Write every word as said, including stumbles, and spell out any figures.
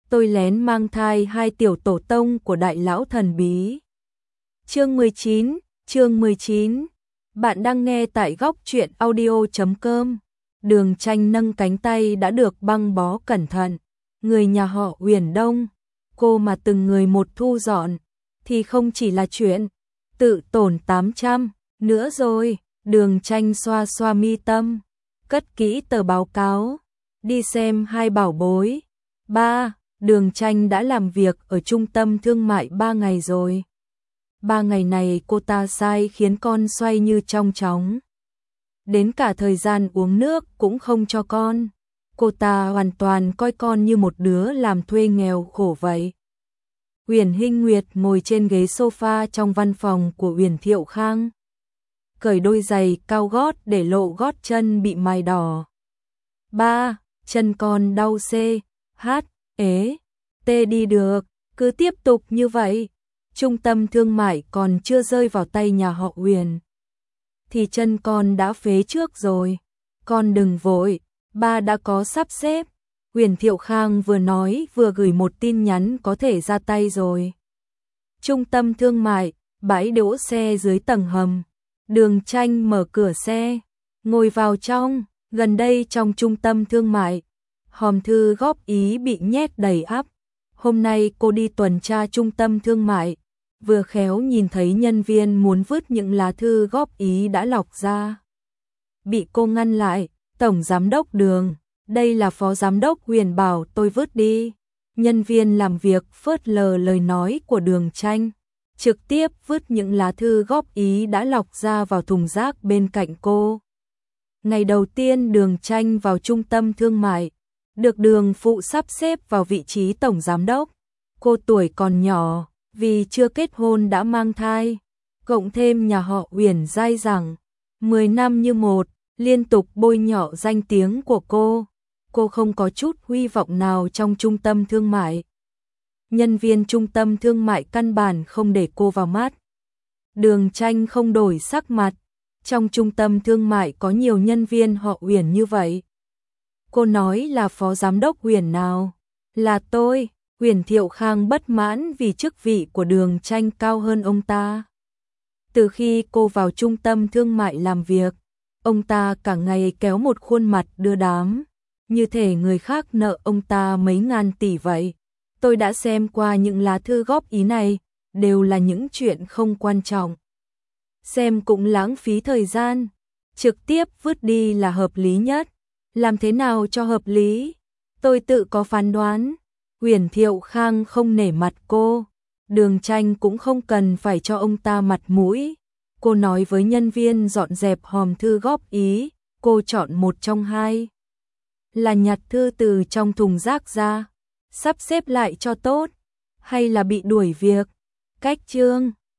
tôi lén mang thai hai tiểu tổ tông của đại lão thần bí. Chương mười chín, chương mười chín. Bạn đang nghe tại góc truyện audio chấm com. Đường Tranh nâng cánh tay đã được băng bó cẩn thận. Người nhà họ Huyền Đông, cô mà từng người một thu dọn, thì không chỉ là chuyện tự tổn tám trăm nữa rồi. Đường Tranh xoa xoa mi tâm, cất kỹ tờ báo cáo, đi xem hai bảo bối. Ba, Đường Tranh đã làm việc ở trung tâm thương mại ba ngày rồi. Ba ngày này cô ta sai khiến con xoay như trong chóng. Đến cả thời gian uống nước cũng không cho con. Cô ta hoàn toàn coi con như một đứa làm thuê nghèo khổ vậy. Huyền Hinh Nguyệt ngồi trên ghế sofa trong văn phòng của Huyền Thiệu Khang, cởi đôi giày cao gót để lộ gót chân bị mài đỏ. Ba, chân con đau c, h, ế, t đi được, cứ tiếp tục như vậy. Trung tâm thương mại còn chưa rơi vào tay nhà họ Huyền, thì chân con đã phế trước rồi. Con đừng vội, ba đã có sắp xếp. Huyền Thiệu Khang vừa nói vừa gửi một tin nhắn có thể ra tay rồi. Trung tâm thương mại, bãi đỗ xe dưới tầng hầm. Đường Tranh mở cửa xe, ngồi vào trong. Gần đây trong trung tâm thương mại, hòm thư góp ý bị nhét đầy ắp. Hôm nay cô đi tuần tra trung tâm thương mại, vừa khéo nhìn thấy nhân viên muốn vứt những lá thư góp ý đã lọc ra. Bị cô ngăn lại. Tổng giám đốc Đường, đây là phó giám đốc Huyền bảo tôi vứt đi. Nhân viên làm việc phớt lờ lời nói của Đường Tranh, trực tiếp vứt những lá thư góp ý đã lọc ra vào thùng rác bên cạnh cô. Ngày đầu tiên Đường Tranh vào trung tâm thương mại, được Đường Phụ sắp xếp vào vị trí tổng giám đốc. Cô tuổi còn nhỏ, vì chưa kết hôn đã mang thai, cộng thêm nhà họ Huyền dai dẳng, mười năm như một, liên tục bôi nhọ danh tiếng của cô. Cô không có chút hy vọng nào trong trung tâm thương mại. Nhân viên trung tâm thương mại căn bản không để cô vào mắt. Đường Tranh không đổi sắc mặt. Trong trung tâm thương mại có nhiều nhân viên họ Huyền như vậy. Cô nói là phó giám đốc Huyền nào? Là tôi. Huyền Thiệu Khang bất mãn vì chức vị của Đường Tranh cao hơn ông ta. Từ khi cô vào trung tâm thương mại làm việc, ông ta cả ngày kéo một khuôn mặt đưa đám, như thể người khác nợ ông ta mấy ngàn tỷ vậy. Tôi đã xem qua những lá thư góp ý này, đều là những chuyện không quan trọng. Xem cũng lãng phí thời gian, trực tiếp vứt đi là hợp lý nhất. Làm thế nào cho hợp lý? Tôi tự có phán đoán. Huyền Thiệu Khang không nể mặt cô, Đường Tranh cũng không cần phải cho ông ta mặt mũi. Cô nói với nhân viên dọn dẹp hòm thư góp ý, cô chọn một trong hai. Là nhặt thư từ trong thùng rác ra, sắp xếp lại cho tốt, hay là bị đuổi việc. Cách chương